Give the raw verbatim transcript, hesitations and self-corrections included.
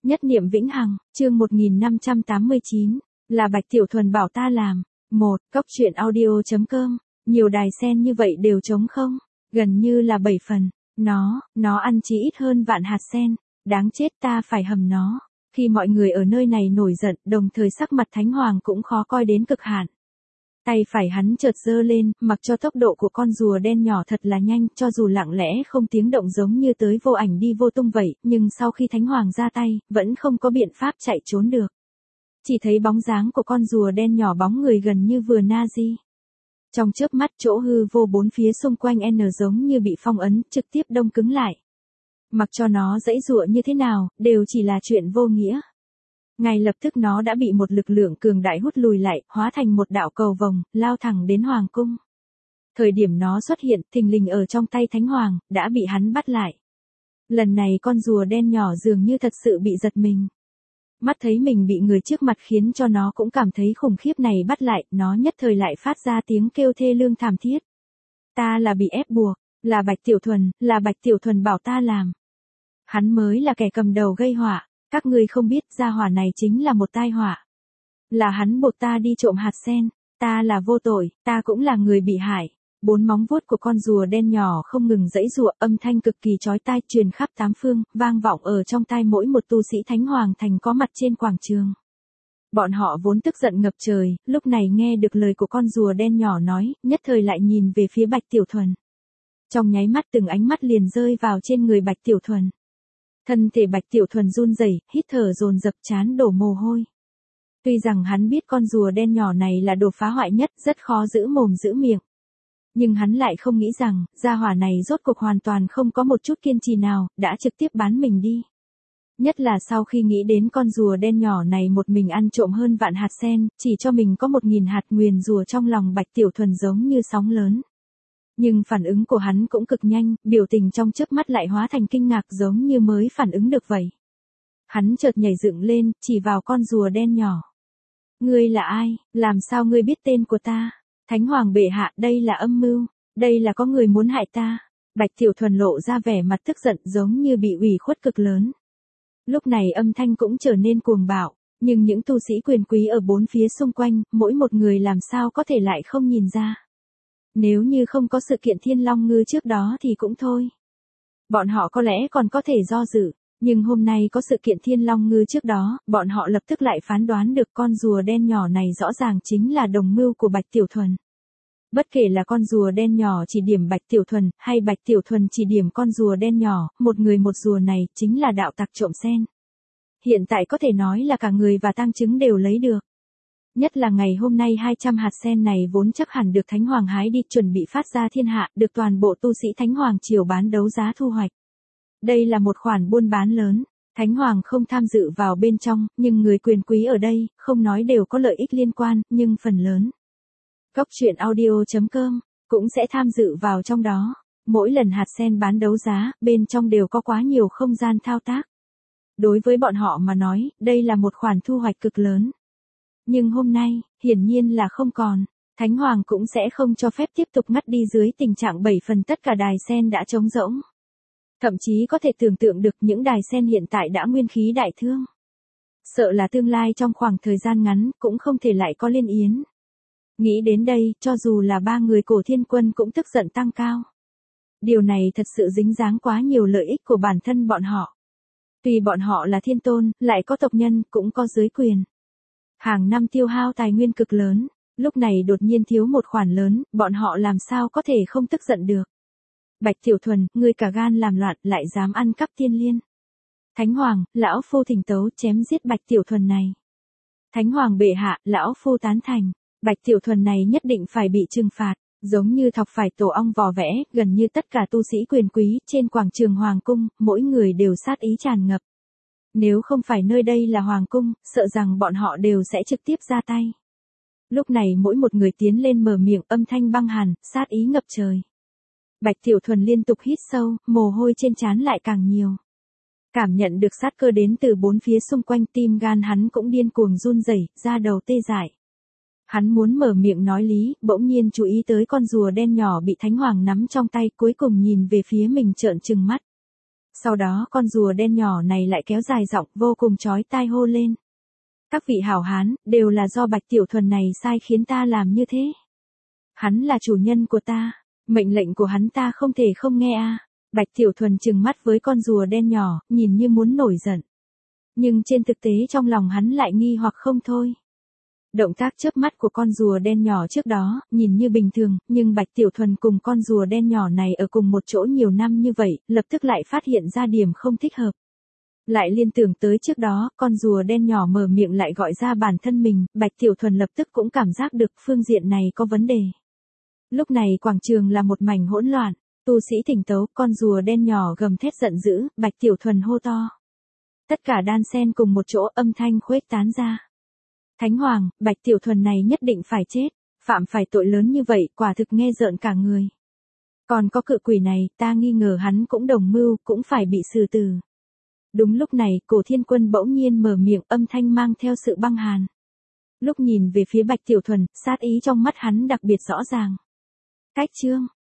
Nhất niệm vĩnh hằng, chương một nghìn năm trăm tám mươi chín, là Bạch Tiểu Thuần bảo ta làm. Một, Cóc truyện audio.com, nhiều đài sen như vậy đều trống không, gần như là bảy phần, nó, nó ăn chỉ ít hơn vạn hạt sen, đáng chết ta phải hầm nó. Khi mọi người ở nơi này nổi giận, đồng thời sắc mặt Thánh Hoàng cũng khó coi đến cực hạn. Tay phải hắn chợt giơ lên, mặc cho tốc độ của con rùa đen nhỏ thật là nhanh, cho dù lặng lẽ không tiếng động giống như tới vô ảnh đi vô tung vậy, nhưng sau khi Thánh Hoàng ra tay, vẫn không có biện pháp chạy trốn được. Chỉ thấy bóng dáng của con rùa đen nhỏ bóng người gần như vừa na di. Trong chớp mắt chỗ hư vô bốn phía xung quanh N giống như bị phong ấn, trực tiếp đông cứng lại. Mặc cho nó giãy giụa như thế nào, đều chỉ là chuyện vô nghĩa. Ngay lập tức nó đã bị một lực lượng cường đại hút lùi lại, hóa thành một đạo cầu vồng, lao thẳng đến Hoàng cung. Thời điểm nó xuất hiện, thình lình ở trong tay Thánh Hoàng, đã bị hắn bắt lại. Lần này con rùa đen nhỏ dường như thật sự bị giật mình. Mắt thấy mình bị người trước mặt khiến cho nó cũng cảm thấy khủng khiếp này bắt lại, nó nhất thời lại phát ra tiếng kêu thê lương thảm thiết. Ta là bị ép buộc, là Bạch Tiểu Thuần, là Bạch Tiểu Thuần bảo ta làm. Hắn mới là kẻ cầm đầu gây họa. Các ngươi không biết gia hỏa này chính là một tai họa. Là hắn buộc ta đi trộm hạt sen, ta là vô tội, ta cũng là người bị hại. Bốn móng vuốt của con rùa đen nhỏ không ngừng giãy giụa, âm thanh cực kỳ chói tai truyền khắp tám phương, vang vọng ở trong tai mỗi một tu sĩ Thánh Hoàng Thành có mặt trên quảng trường. Bọn họ vốn tức giận ngập trời, lúc này nghe được lời của con rùa đen nhỏ nói, nhất thời lại nhìn về phía Bạch Tiểu Thuần. Trong nháy mắt từng ánh mắt liền rơi vào trên người Bạch Tiểu Thuần. Thân thể Bạch Tiểu Thuần run rẩy, hít thở dồn dập chán đổ mồ hôi. Tuy rằng hắn biết con rùa đen nhỏ này là đồ phá hoại nhất, rất khó giữ mồm giữ miệng. Nhưng hắn lại không nghĩ rằng, gia hỏa này rốt cuộc hoàn toàn không có một chút kiên trì nào, đã trực tiếp bán mình đi. Nhất là sau khi nghĩ đến con rùa đen nhỏ này một mình ăn trộm hơn vạn hạt sen, chỉ cho mình có một nghìn hạt nguyền rùa trong lòng Bạch Tiểu Thuần giống như sóng lớn. Nhưng phản ứng của hắn cũng cực nhanh, biểu tình trong chớp mắt lại hóa thành kinh ngạc giống như mới phản ứng được vậy. Hắn chợt nhảy dựng lên, chỉ vào con rùa đen nhỏ. Ngươi là ai, làm sao ngươi biết tên của ta? Thánh Hoàng bệ hạ, đây là âm mưu, đây là có người muốn hại ta. Bạch Tiểu Thuần lộ ra vẻ mặt tức giận giống như bị ủy khuất cực lớn. Lúc này âm thanh cũng trở nên cuồng bạo, nhưng những tu sĩ quyền quý ở bốn phía xung quanh, mỗi một người làm sao có thể lại không nhìn ra. Nếu như không có sự kiện Thiên Long Ngư trước đó thì cũng thôi. Bọn họ có lẽ còn có thể do dự, nhưng hôm nay có sự kiện Thiên Long Ngư trước đó, bọn họ lập tức lại phán đoán được con rùa đen nhỏ này rõ ràng chính là đồng mưu của Bạch Tiểu Thuần. Bất kể là con rùa đen nhỏ chỉ điểm Bạch Tiểu Thuần, hay Bạch Tiểu Thuần chỉ điểm con rùa đen nhỏ, một người một rùa này chính là đạo tặc trộm sen. Hiện tại có thể nói là cả người và tang chứng đều lấy được. Nhất là ngày hôm nay hai trăm hạt sen này vốn chắc hẳn được Thánh Hoàng hái đi chuẩn bị phát ra thiên hạ, được toàn bộ tu sĩ Thánh Hoàng triều bán đấu giá thu hoạch. Đây là một khoản buôn bán lớn, Thánh Hoàng không tham dự vào bên trong, nhưng người quyền quý ở đây, không nói đều có lợi ích liên quan, nhưng phần lớn. Cóc truyện audio.com, cũng sẽ tham dự vào trong đó. Mỗi lần hạt sen bán đấu giá, bên trong đều có quá nhiều không gian thao tác. Đối với bọn họ mà nói, đây là một khoản thu hoạch cực lớn. Nhưng hôm nay, hiển nhiên là không còn. Thánh Hoàng cũng sẽ không cho phép tiếp tục ngắt đi dưới tình trạng bảy phần tất cả đài sen đã trống rỗng. Thậm chí có thể tưởng tượng được những đài sen hiện tại đã nguyên khí đại thương. Sợ là tương lai trong khoảng thời gian ngắn cũng không thể lại có liên yến. Nghĩ đến đây, cho dù là ba người Cổ Thiên Quân cũng tức giận tăng cao. Điều này thật sự dính dáng quá nhiều lợi ích của bản thân bọn họ. Tuy bọn họ là thiên tôn, lại có tộc nhân, cũng có giới quyền. Hàng năm tiêu hao tài nguyên cực lớn, lúc này đột nhiên thiếu một khoản lớn, bọn họ làm sao có thể không tức giận được. Bạch Tiểu Thuần, ngươi cả gan làm loạn, lại dám ăn cắp tiên liên. Thánh Hoàng, lão phu thỉnh tấu chém giết Bạch Tiểu Thuần này. Thánh Hoàng bệ hạ, lão phu tán thành, Bạch Tiểu Thuần này nhất định phải bị trừng phạt, giống như thọc phải tổ ong vò vẽ, gần như tất cả tu sĩ quyền quý trên quảng trường Hoàng cung, mỗi người đều sát ý tràn ngập. Nếu không phải nơi đây là Hoàng cung, sợ rằng bọn họ đều sẽ trực tiếp ra tay. Lúc này mỗi một người tiến lên mở miệng, âm thanh băng hàn, sát ý ngập trời. Bạch Tiểu Thuần liên tục hít sâu, mồ hôi trên trán lại càng nhiều. Cảm nhận được sát cơ đến từ bốn phía xung quanh, tim gan hắn cũng điên cuồng run rẩy, da đầu tê dại. Hắn muốn mở miệng nói lý, bỗng nhiên chú ý tới con rùa đen nhỏ bị Thánh Hoàng nắm trong tay, cuối cùng nhìn về phía mình trợn trừng mắt. Sau đó con rùa đen nhỏ này lại kéo dài giọng vô cùng chói tai hô lên. Các vị hảo hán, đều là do Bạch Tiểu Thuần này sai khiến ta làm như thế. Hắn là chủ nhân của ta, mệnh lệnh của hắn ta không thể không nghe a. Bạch Tiểu Thuần trừng mắt với con rùa đen nhỏ, nhìn như muốn nổi giận. Nhưng trên thực tế trong lòng hắn lại nghi hoặc không thôi. Động tác chớp mắt của con rùa đen nhỏ trước đó, nhìn như bình thường, nhưng Bạch Tiểu Thuần cùng con rùa đen nhỏ này ở cùng một chỗ nhiều năm như vậy, lập tức lại phát hiện ra điểm không thích hợp. Lại liên tưởng tới trước đó, con rùa đen nhỏ mở miệng lại gọi ra bản thân mình, Bạch Tiểu Thuần lập tức cũng cảm giác được phương diện này có vấn đề. Lúc này quảng trường là một mảnh hỗn loạn, tu sĩ thỉnh tấu, con rùa đen nhỏ gầm thét giận dữ, Bạch Tiểu Thuần hô to. Tất cả đan xen cùng một chỗ, âm thanh khuếch tán ra. Thánh Hoàng, Bạch Tiểu Thuần này nhất định phải chết, phạm phải tội lớn như vậy, quả thực nghe rợn cả người. Còn có cự quỷ này, ta nghi ngờ hắn cũng đồng mưu, cũng phải bị xử tử. Đúng lúc này, Cổ Thiên Quân bỗng nhiên mở miệng, âm thanh mang theo sự băng hàn. Lúc nhìn về phía Bạch Tiểu Thuần, sát ý trong mắt hắn đặc biệt rõ ràng. Cách chương